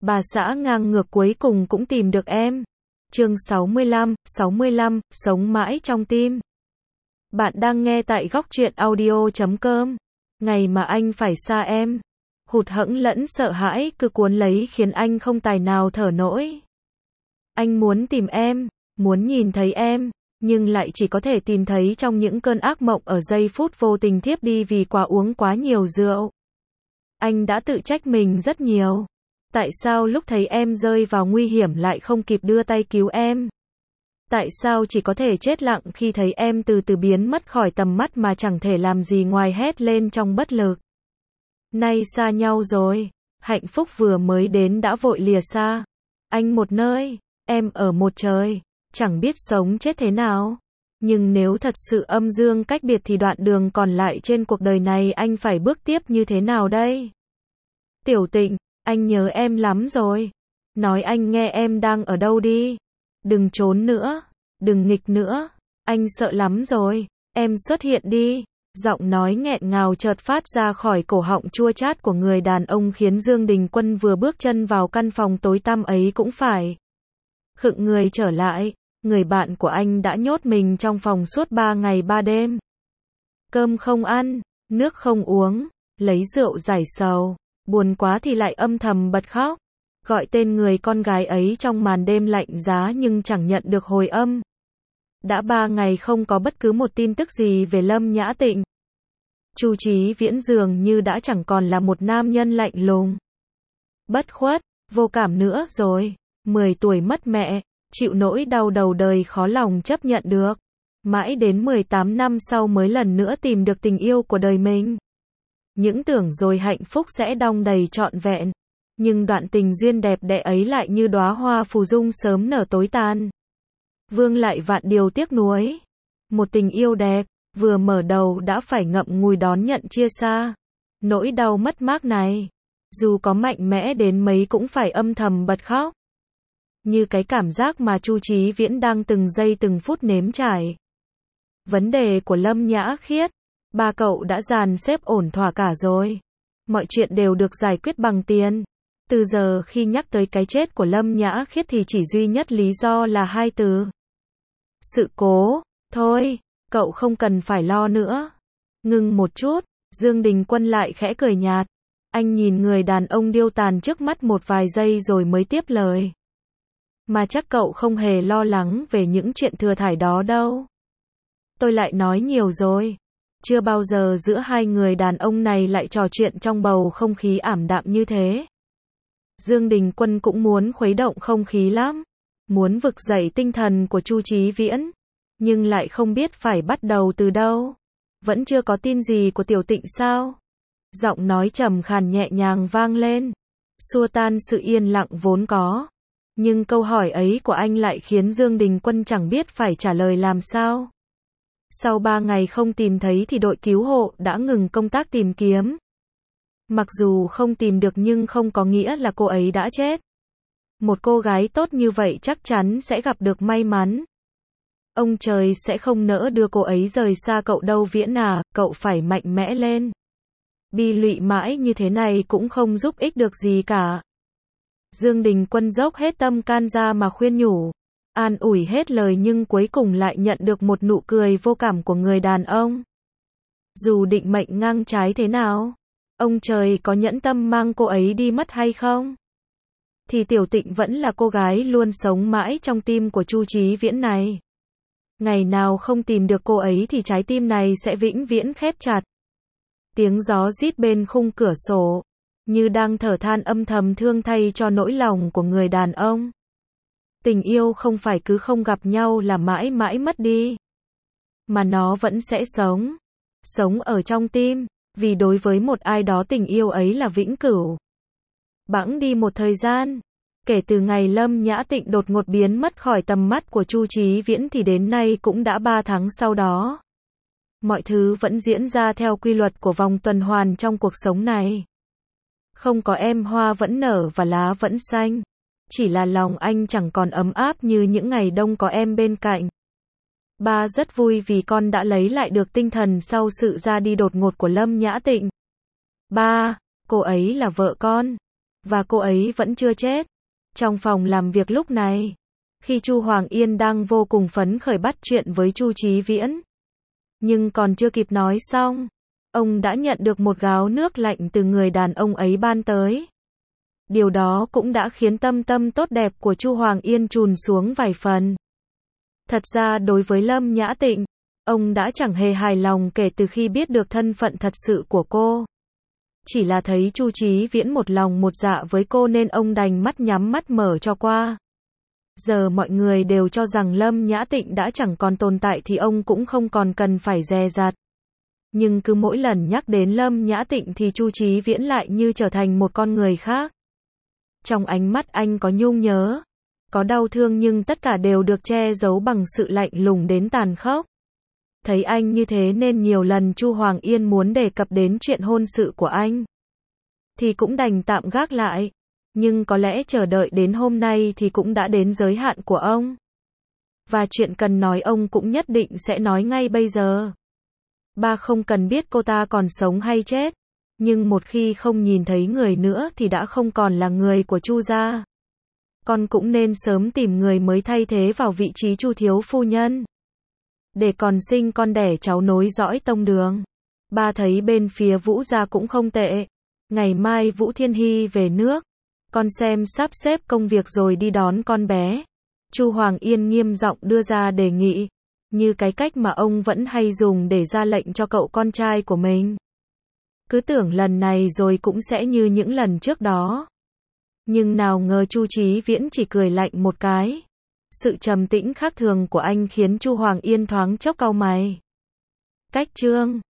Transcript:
Bà xã ngang ngược cuối cùng cũng tìm được em. Chương 65, sống mãi trong tim. Bạn đang nghe tại góc truyện audio.com. Ngày mà anh phải xa em. Hụt hẫng lẫn sợ hãi cứ cuốn lấy khiến anh không tài nào thở nổi. Anh muốn tìm em, muốn nhìn thấy em, nhưng lại chỉ có thể tìm thấy trong những cơn ác mộng ở giây phút vô tình thiếp đi vì quá uống quá nhiều rượu. Anh đã tự trách mình rất nhiều. Tại sao lúc thấy em rơi vào nguy hiểm lại không kịp đưa tay cứu em? Tại sao chỉ có thể chết lặng khi thấy em từ từ biến mất khỏi tầm mắt mà chẳng thể làm gì ngoài hét lên trong bất lực? Nay xa nhau rồi, hạnh phúc vừa mới đến đã vội lìa xa. Anh một nơi, em ở một trời, chẳng biết sống chết thế nào. Nhưng nếu thật sự âm dương cách biệt thì đoạn đường còn lại trên cuộc đời này anh phải bước tiếp như thế nào đây? Tiểu Tịnh, anh nhớ em lắm rồi. Nói anh nghe em đang ở đâu đi. Đừng trốn nữa, đừng nghịch nữa. Anh sợ lắm rồi, em xuất hiện đi. Giọng nói nghẹn ngào chợt phát ra khỏi cổ họng chua chát của người đàn ông khiến Dương Đình Quân vừa bước chân vào căn phòng tối tăm ấy cũng phải khựng người trở lại. Người bạn của anh đã nhốt mình trong phòng suốt 3 ngày 3 đêm. Cơm không ăn, nước không uống, lấy rượu giải sầu. Buồn quá thì lại âm thầm bật khóc. Gọi tên người con gái ấy trong màn đêm lạnh giá nhưng chẳng nhận được hồi âm. Đã 3 ngày không có bất cứ một tin tức gì về Lâm Nhã Tịnh. Chu Chí Viễn dường như đã chẳng còn là một nam nhân lạnh lùng, bất khuất, vô cảm nữa rồi. 10 tuổi mất mẹ, chịu nỗi đau đầu đời khó lòng chấp nhận được. Mãi đến 18 năm sau mới lần nữa tìm được tình yêu của đời mình. Những tưởng rồi hạnh phúc sẽ đong đầy trọn vẹn. Nhưng đoạn tình duyên đẹp đẽ ấy lại như đóa hoa phù dung sớm nở tối tàn. Vương lại vạn điều tiếc nuối. Một tình yêu đẹp, vừa mở đầu đã phải ngậm ngùi đón nhận chia xa. Nỗi đau mất mát này, dù có mạnh mẽ đến mấy cũng phải âm thầm bật khóc. Như cái cảm giác mà Chu Chí Viễn đang từng giây từng phút nếm trải. Vấn đề của Lâm Nhã Khiết, ba cậu đã dàn xếp ổn thỏa cả rồi. Mọi chuyện đều được giải quyết bằng tiền. Từ giờ khi nhắc tới cái chết của Lâm Nhã Khiết thì chỉ duy nhất lý do là 2 từ. Sự cố. Thôi, cậu không cần phải lo nữa. Ngừng một chút, Dương Đình Quân lại khẽ cười nhạt. Anh nhìn người đàn ông điêu tàn trước mắt một vài giây rồi mới tiếp lời. Mà chắc cậu không hề lo lắng về những chuyện thừa thải đó đâu. Tôi lại nói nhiều rồi. Chưa bao giờ giữa hai người đàn ông này lại trò chuyện trong bầu không khí ảm đạm như thế. Dương Đình Quân cũng muốn khuấy động không khí lắm. Muốn vực dậy tinh thần của Chu Chí Viễn. Nhưng lại không biết phải bắt đầu từ đâu. Vẫn chưa có tin gì của Tiểu Tịnh sao? Giọng nói trầm khàn nhẹ nhàng vang lên. Xua tan sự yên lặng vốn có. Nhưng câu hỏi ấy của anh lại khiến Dương Đình Quân chẳng biết phải trả lời làm sao. Sau 3 ngày không tìm thấy thì đội cứu hộ đã ngừng công tác tìm kiếm. Mặc dù không tìm được nhưng không có nghĩa là cô ấy đã chết. Một cô gái tốt như vậy chắc chắn sẽ gặp được may mắn. Ông trời sẽ không nỡ đưa cô ấy rời xa cậu đâu Viễn à, cậu phải mạnh mẽ lên. Bi lụy mãi như thế này cũng không giúp ích được gì cả. Dương Đình Quân dốc hết tâm can ra mà khuyên nhủ. An ủi hết lời nhưng cuối cùng lại nhận được một nụ cười vô cảm của người đàn ông. Dù định mệnh ngang trái thế nào, ông trời có nhẫn tâm mang cô ấy đi mất hay không? Thì Tiểu Tịnh vẫn là cô gái luôn sống mãi trong tim của Chu Chí Viễn này. Ngày nào không tìm được cô ấy thì trái tim này sẽ vĩnh viễn khép chặt. Tiếng gió rít bên khung cửa sổ, như đang thở than âm thầm thương thay cho nỗi lòng của người đàn ông. Tình yêu không phải cứ không gặp nhau là mãi mãi mất đi. Mà nó vẫn sẽ sống. Sống ở trong tim. Vì đối với một ai đó tình yêu ấy là vĩnh cửu. Bẵng đi một thời gian. Kể từ ngày Lâm Nhã Tịnh đột ngột biến mất khỏi tầm mắt của Chu Chí Viễn thì đến nay cũng đã 3 tháng sau đó. Mọi thứ vẫn diễn ra theo quy luật của vòng tuần hoàn trong cuộc sống này. Không có em hoa vẫn nở và lá vẫn xanh. Chỉ là lòng anh chẳng còn ấm áp như những ngày đông có em bên cạnh. Ba rất vui vì con đã lấy lại được tinh thần sau sự ra đi đột ngột của Lâm Nhã Tịnh. Ba, cô ấy là vợ con. và cô ấy vẫn chưa chết. Trong phòng làm việc lúc này, khi Chu Hoàng Yên đang vô cùng phấn khởi bắt chuyện với Chu Chí Viễn, nhưng còn chưa kịp nói xong, ông đã nhận được một gáo nước lạnh từ người đàn ông ấy ban tới. Điều đó cũng đã khiến tâm tâm tốt đẹp của Chu Hoàng Yên trùn xuống vài phần. Thật ra đối với Lâm Nhã Tịnh, ông đã chẳng hề hài lòng kể từ khi biết được thân phận thật sự của cô. Chỉ là thấy Chu Chí Viễn một lòng một dạ với cô nên ông đành mắt nhắm mắt mở cho qua. Giờ mọi người đều cho rằng Lâm Nhã Tịnh đã chẳng còn tồn tại thì ông cũng không còn cần phải dè dặt. Nhưng cứ mỗi lần nhắc đến Lâm Nhã Tịnh thì Chu Chí Viễn lại như trở thành một con người khác. Trong ánh mắt anh có nhung nhớ, có đau thương nhưng tất cả đều được che giấu bằng sự lạnh lùng đến tàn khốc. Thấy anh như thế nên nhiều lần Chu Hoàng Yên muốn đề cập đến chuyện hôn sự của anh, thì cũng đành tạm gác lại. Nhưng có lẽ chờ đợi đến hôm nay thì cũng đã đến giới hạn của ông. Và chuyện cần nói ông cũng nhất định sẽ nói ngay bây giờ. Ba không cần biết cô ta còn sống hay chết. Nhưng một khi không nhìn thấy người nữa thì đã không còn là người của Chu gia. Con cũng nên sớm tìm người mới thay thế vào vị trí Chu thiếu phu nhân, để còn sinh con đẻ cháu nối dõi tông đường. Ba thấy bên phía Vũ gia cũng không tệ. Ngày mai Vũ Thiên Hy về nước, con xem sắp xếp công việc rồi đi đón con bé. Chu Hoàng Yên nghiêm giọng đưa ra đề nghị, như cái cách mà ông vẫn hay dùng để ra lệnh cho cậu con trai của mình. Cứ tưởng lần này rồi cũng sẽ như những lần trước đó. Nhưng nào ngờ Chu Chí Viễn chỉ cười lạnh một cái. Sự trầm tĩnh khác thường của anh khiến Chu Hoàng Yên thoáng chốc cau mày. Cách chương